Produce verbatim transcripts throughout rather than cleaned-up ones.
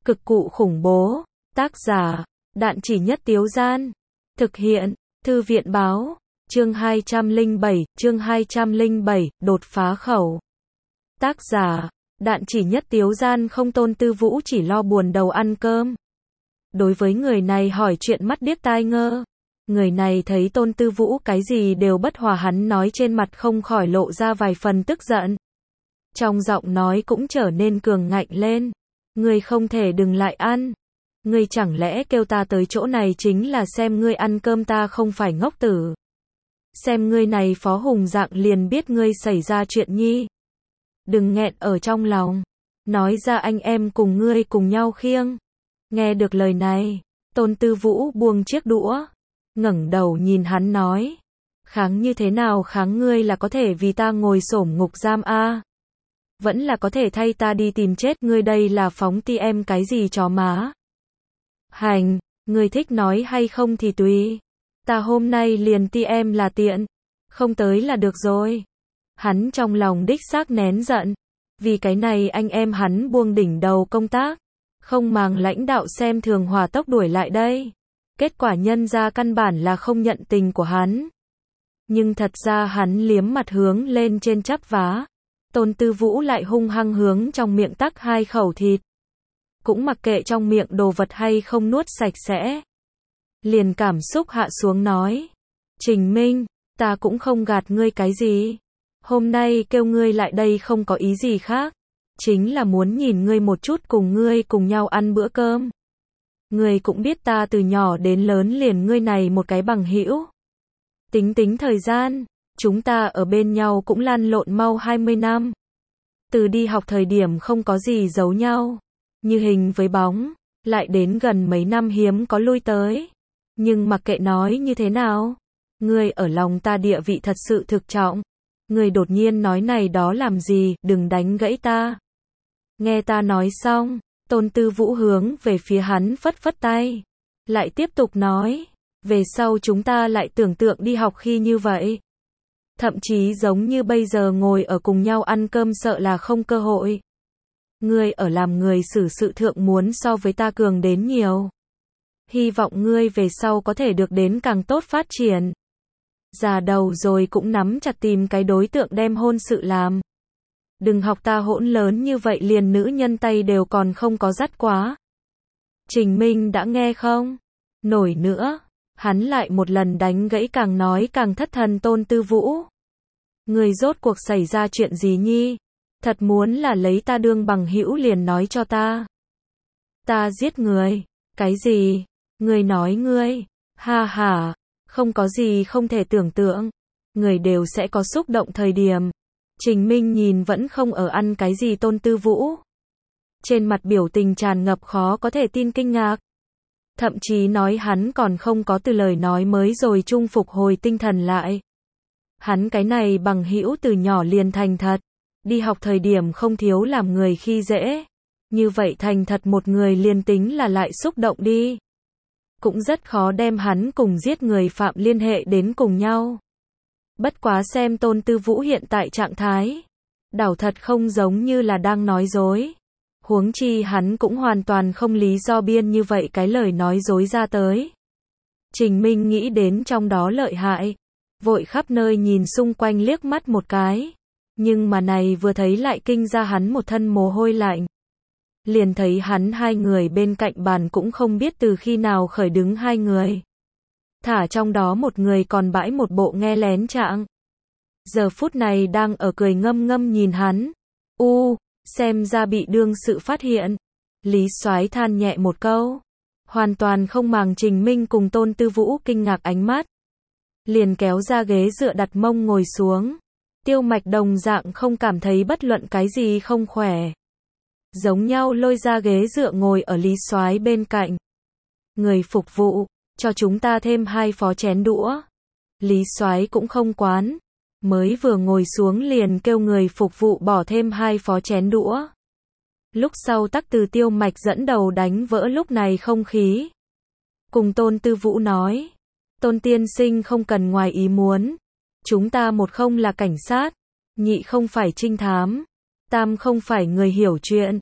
Cực cụ khủng bố. Tác giả, Đạn Chỉ Nhất Tiếu Gian. Thực hiện, Thư viện báo. Chương hai trăm lẻ bảy, chương hai trăm lẻ bảy, đột phá khẩu. Tác giả, Đạn Chỉ Nhất Tiếu Gian. Không, Tôn Tư Vũ chỉ lo buồn đầu ăn cơm. Đối với người này hỏi chuyện mắt điếc tai ngơ. Người này thấy Tôn Tư Vũ cái gì đều bất hòa hắn nói, trên mặt không khỏi lộ ra vài phần tức giận. Trong giọng nói cũng trở nên cường ngạnh lên. Ngươi không thể đừng lại ăn. Ngươi chẳng lẽ kêu ta tới chỗ này chính là xem ngươi ăn cơm, ta không phải ngốc tử. Xem ngươi này phó hùng dạng liền biết ngươi xảy ra chuyện nhi. Đừng nghẹn ở trong lòng. Nói ra anh em cùng ngươi cùng nhau khiêng. Nghe được lời này, Tôn Tư Vũ buông chiếc đũa, ngẩng đầu nhìn hắn nói. Kháng như thế nào kháng? Ngươi là có thể vì ta ngồi xổm ngục giam a? Vẫn là có thể thay ta đi tìm chết? Ngươi đây là phóng ti em cái gì chó má? Hành, ngươi thích nói hay không thì tùy. Ta hôm nay liền ti em là tiện. Không tới là được rồi. Hắn trong lòng đích xác nén giận. Vì cái này anh em hắn buông đỉnh đầu công tác. Không màng lãnh đạo xem thường, hỏa tốc đuổi lại đây. Kết quả nhân ra căn bản là không nhận tình của hắn. Nhưng thật ra hắn liếm mặt hướng lên trên chắp vá. Tôn Tư Vũ lại hung hăng hướng trong miệng tắc hai khẩu thịt. Cũng mặc kệ trong miệng đồ vật hay không nuốt sạch sẽ. Liền cảm xúc hạ xuống nói. Trình Minh, ta cũng không gạt ngươi cái gì. Hôm nay kêu ngươi lại đây không có ý gì khác. Chính là muốn nhìn ngươi một chút, cùng ngươi cùng nhau ăn bữa cơm. Ngươi cũng biết ta từ nhỏ đến lớn liền ngươi này một cái bằng hữu. Tính tính thời gian, chúng ta ở bên nhau cũng lăn lộn mau hai mươi năm. Từ đi học thời điểm không có gì giấu nhau. Như hình với bóng, lại đến gần mấy năm hiếm có lui tới. Nhưng mặc kệ nói như thế nào, ngươi ở lòng ta địa vị thật sự thực trọng. Ngươi đột nhiên nói này đó làm gì, đừng đánh gãy ta. Nghe ta nói xong, Tôn Tư Vũ hướng về phía hắn phất phất tay. Lại tiếp tục nói, về sau chúng ta lại tưởng tượng đi học khi như vậy. Thậm chí giống như bây giờ ngồi ở cùng nhau ăn cơm sợ là không cơ hội. Ngươi ở làm người xử sự thượng muốn so với ta cường đến nhiều. Hy vọng ngươi về sau có thể được đến càng tốt phát triển. Già đầu rồi cũng nắm chặt tìm cái đối tượng đem hôn sự làm. Đừng học ta hỗn lớn như vậy, liền nữ nhân tay đều còn không có dắt quá. Trình Minh đã nghe không? Nổi nữa. Hắn lại một lần đánh gãy càng nói càng thất thần Tôn Tư Vũ. Người rốt cuộc xảy ra chuyện gì nhi? Thật muốn là lấy ta đương bằng hữu liền nói cho ta. Ta giết người. Cái gì? Người nói ngươi. Ha ha. Không có gì không thể tưởng tượng. Người đều sẽ có xúc động thời điểm. Trình Minh nhìn vẫn không ở ăn cái gì Tôn Tư Vũ. Trên mặt biểu tình tràn ngập khó có thể tin kinh ngạc. Thậm chí nói hắn còn không có từ lời nói mới rồi chung phục hồi tinh thần lại. Hắn cái này bằng hữu từ nhỏ liền thành thật. Đi học thời điểm không thiếu làm người khi dễ. Như vậy thành thật một người liền tính là lại xúc động đi. Cũng rất khó đem hắn cùng giết người phạm liên hệ đến cùng nhau. Bất quá xem Tôn Tư Vũ hiện tại trạng thái. Đảo thật không giống như là đang nói dối. Huống chi hắn cũng hoàn toàn không lý do biên như vậy cái lời nói dối ra tới. Trình Minh nghĩ đến trong đó lợi hại. Vội khắp nơi nhìn xung quanh liếc mắt một cái. Nhưng mà này vừa thấy lại kinh ra hắn một thân mồ hôi lạnh. Liền thấy hắn hai người bên cạnh bàn cũng không biết từ khi nào khởi đứng hai người. Thả trong đó một người còn bãi một bộ nghe lén trạng. Giờ phút này đang ở cười ngâm ngâm nhìn hắn. U, xem ra bị đương sự phát hiện. Lý Soái than nhẹ một câu. Hoàn toàn không màng Trình Minh cùng Tôn Tư Vũ kinh ngạc ánh mắt. Liền kéo ra ghế dựa đặt mông ngồi xuống. Tiêu Mạch đồng dạng không cảm thấy bất luận cái gì không khỏe. Giống nhau lôi ra ghế dựa ngồi ở Lý Soái bên cạnh. Người phục vụ, cho chúng ta thêm hai phó chén đũa. Lý Soái cũng không quán. Mới vừa ngồi xuống liền kêu người phục vụ bỏ thêm hai phó chén đũa. Lúc sau tắc từ Tiêu Mạch dẫn đầu đánh vỡ lúc này không khí. Cùng Tôn Tư Vũ nói. Tôn tiên sinh không cần ngoài ý muốn. Chúng ta một không là cảnh sát. Nhị không phải trinh thám. Tam không phải người hiểu chuyện.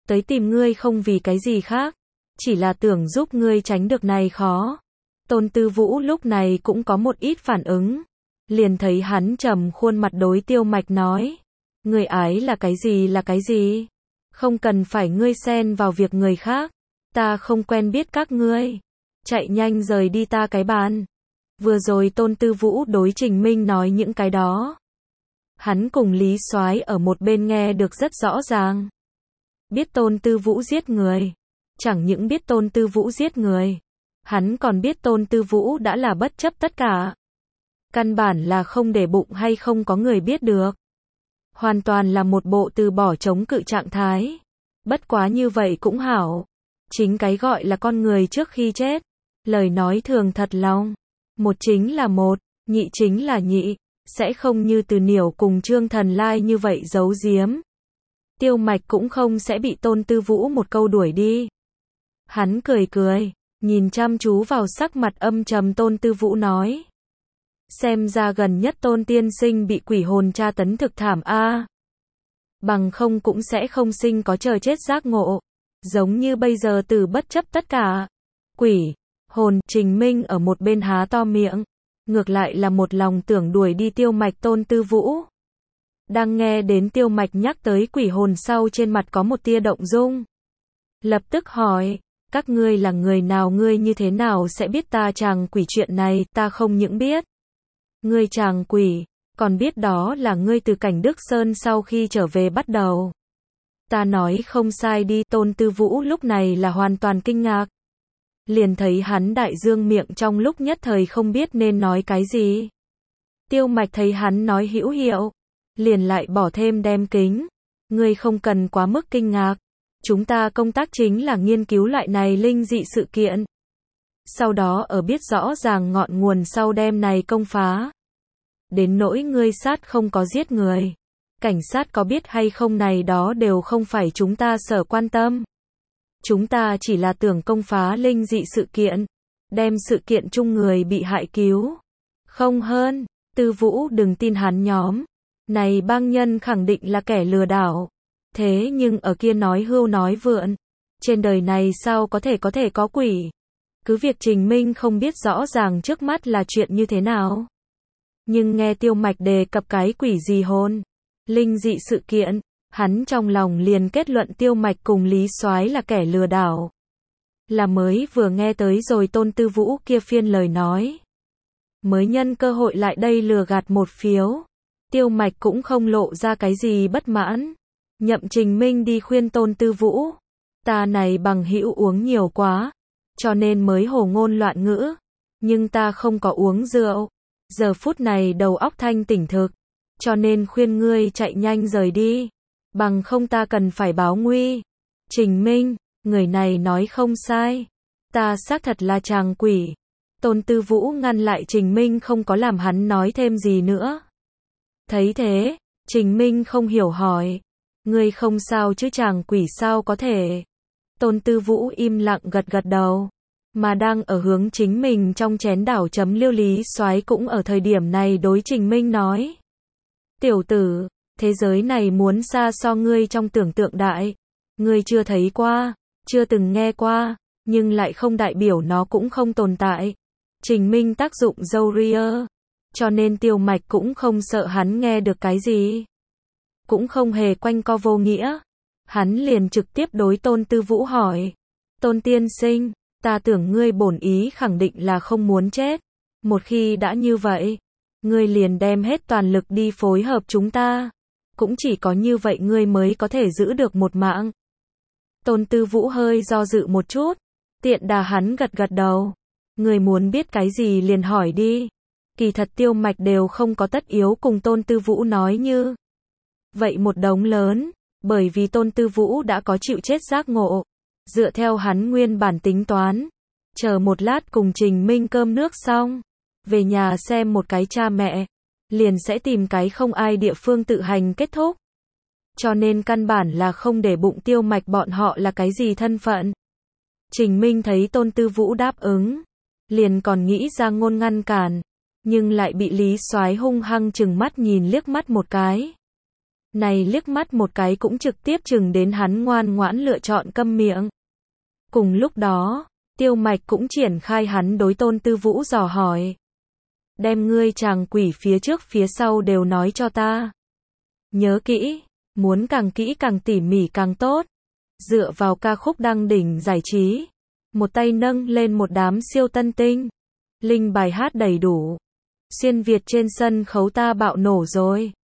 tới tìm ngươi không vì cái gì khác, chỉ là tưởng giúp ngươi tránh được này khó. Tôn Tư Vũ lúc này cũng có một ít phản ứng, liền thấy hắn trầm khuôn mặt đối Tiêu Mạch nói, người ái là cái gì là cái gì, không cần phải ngươi xen vào việc người khác, ta không quen biết các ngươi, chạy nhanh rời đi ta cái bàn. Vừa rồi Tôn Tư Vũ đối Trình Minh nói những cái đó, hắn cùng Lý Soái ở một bên nghe được rất rõ ràng. Biết Tôn Tư Vũ giết người, chẳng những biết Tôn Tư Vũ giết người, hắn còn biết Tôn Tư Vũ đã là bất chấp tất cả. Căn bản là không để bụng hay không có người biết được. Hoàn toàn là một bộ từ bỏ chống cự trạng thái. Bất quá như vậy cũng hảo. Chính cái gọi là con người trước khi chết. Lời nói thường thật lòng. Một chính là một, nhị chính là nhị. Sẽ không như Từ Niểu cùng Trương Thần Lai như vậy giấu giếm. Tiêu Mạch cũng không sẽ bị Tôn Tư Vũ một câu đuổi đi. Hắn cười cười, nhìn chăm chú vào sắc mặt âm trầm Tôn Tư Vũ nói. Xem ra gần nhất Tôn tiên sinh bị quỷ hồn tra tấn thực thảm a. Bằng không cũng sẽ không sinh có chờ chết giác ngộ. Giống như bây giờ từ bất chấp tất cả. Quỷ, hồn, Trình Minh ở một bên há to miệng. Ngược lại là một lòng tưởng đuổi đi Tiêu Mạch Tôn Tư Vũ. Đang nghe đến Tiêu Mạch nhắc tới quỷ hồn sau trên mặt có một tia động dung. Lập tức hỏi, các ngươi là người nào, ngươi như thế nào sẽ biết ta chàng quỷ chuyện này, ta không những biết. Ngươi chàng quỷ, còn biết đó là ngươi từ cảnh Đức Sơn sau khi trở về bắt đầu. Ta nói không sai đi, Tôn Tư Vũ lúc này là hoàn toàn kinh ngạc. Liền thấy hắn đại dương miệng trong lúc nhất thời không biết nên nói cái gì. Tiêu Mạch thấy hắn nói hữu hiệu, liền lại bỏ thêm đem kính. Ngươi không cần quá mức kinh ngạc. Chúng ta công tác chính là nghiên cứu loại này linh dị sự kiện. Sau đó ở biết rõ ràng ngọn nguồn sau đem này công phá. Đến nỗi ngươi sát không có giết người. Cảnh sát có biết hay không này đó đều không phải chúng ta sở quan tâm. Chúng ta chỉ là tưởng công phá linh dị sự kiện. Đem sự kiện chung người bị hại cứu. Không hơn, Tư Vũ đừng tin hắn nhóm. Này bang nhân khẳng định là kẻ lừa đảo. Thế nhưng ở kia nói hưu nói vượn. Trên đời này sao có thể có thể có quỷ. Cứ việc Trình Minh không biết rõ ràng trước mắt là chuyện như thế nào. Nhưng nghe Tiêu Mạch đề cập cái quỷ gì hồn. Linh dị sự kiện. Hắn trong lòng liền kết luận Tiêu Mạch cùng Lý Soái là kẻ lừa đảo. Là mới vừa nghe tới rồi Tôn Tư Vũ kia phiên lời nói. Mới nhân cơ hội lại đây lừa gạt một phiếu. Tiêu Mạch cũng không lộ ra cái gì bất mãn. Nhậm Trình Minh đi khuyên Tôn Tư Vũ. Ta này bằng hữu uống nhiều quá. Cho nên mới hồ ngôn loạn ngữ. Nhưng ta không có uống rượu. Giờ phút này đầu óc thanh tỉnh thực. Cho nên khuyên ngươi chạy nhanh rời đi. Bằng không ta cần phải báo nguy. Trình Minh, người này nói không sai. Ta xác thật là chàng quỷ. Tôn Tư Vũ ngăn lại Trình Minh không có làm hắn nói thêm gì nữa. Thấy thế, Trình Minh không hiểu hỏi. Ngươi không sao chứ chàng quỷ sao có thể. Tôn Tư Vũ im lặng gật gật đầu. Mà đang ở hướng chính mình trong chén đảo chấm liêu Lý Soái cũng ở thời điểm này đối Trình Minh nói. Tiểu tử, thế giới này muốn xa so ngươi trong tưởng tượng đại. Ngươi chưa thấy qua, chưa từng nghe qua, nhưng lại không đại biểu nó cũng không tồn tại. Trình Minh tác dụng dâu ria. Cho nên Tiêu Mạch cũng không sợ hắn nghe được cái gì. Cũng không hề quanh co vô nghĩa. Hắn liền trực tiếp đối Tôn Tư Vũ hỏi. Tôn tiên sinh, ta tưởng ngươi bổn ý khẳng định là không muốn chết. Một khi đã như vậy, ngươi liền đem hết toàn lực đi phối hợp chúng ta. Cũng chỉ có như vậy ngươi mới có thể giữ được một mạng. Tôn Tư Vũ hơi do dự một chút. Tiện đà hắn gật gật đầu. Ngươi muốn biết cái gì liền hỏi đi. Kỳ thật Tiêu Mạch đều không có tất yếu cùng Tôn Tư Vũ nói như vậy một đống lớn. Bởi vì Tôn Tư Vũ đã có chịu chết giác ngộ. Dựa theo hắn nguyên bản tính toán. Chờ một lát cùng Trình Minh cơm nước xong. Về nhà xem một cái cha mẹ. Liền sẽ tìm cái không ai địa phương tự hành kết thúc. Cho nên căn bản là không để bụng Tiêu Mạch bọn họ là cái gì thân phận. Trình Minh thấy Tôn Tư Vũ đáp ứng. Liền còn nghĩ ra ngôn ngăn cản. Nhưng lại bị Lý Soái hung hăng chừng mắt nhìn liếc mắt một cái. Này liếc mắt một cái cũng trực tiếp chừng đến hắn ngoan ngoãn lựa chọn câm miệng. Cùng lúc đó, Tiêu Mạch cũng triển khai hắn đối Tôn Tư Vũ dò hỏi. Đem ngươi chàng quỷ phía trước phía sau đều nói cho ta. Nhớ kỹ, muốn càng kỹ càng tỉ mỉ càng tốt. Dựa vào ca khúc đăng đỉnh giải trí. Một tay nâng lên một đám siêu tân tinh. Linh bài hát đầy đủ. Xuyên Việt trên sân khấu ta bạo nổ rồi.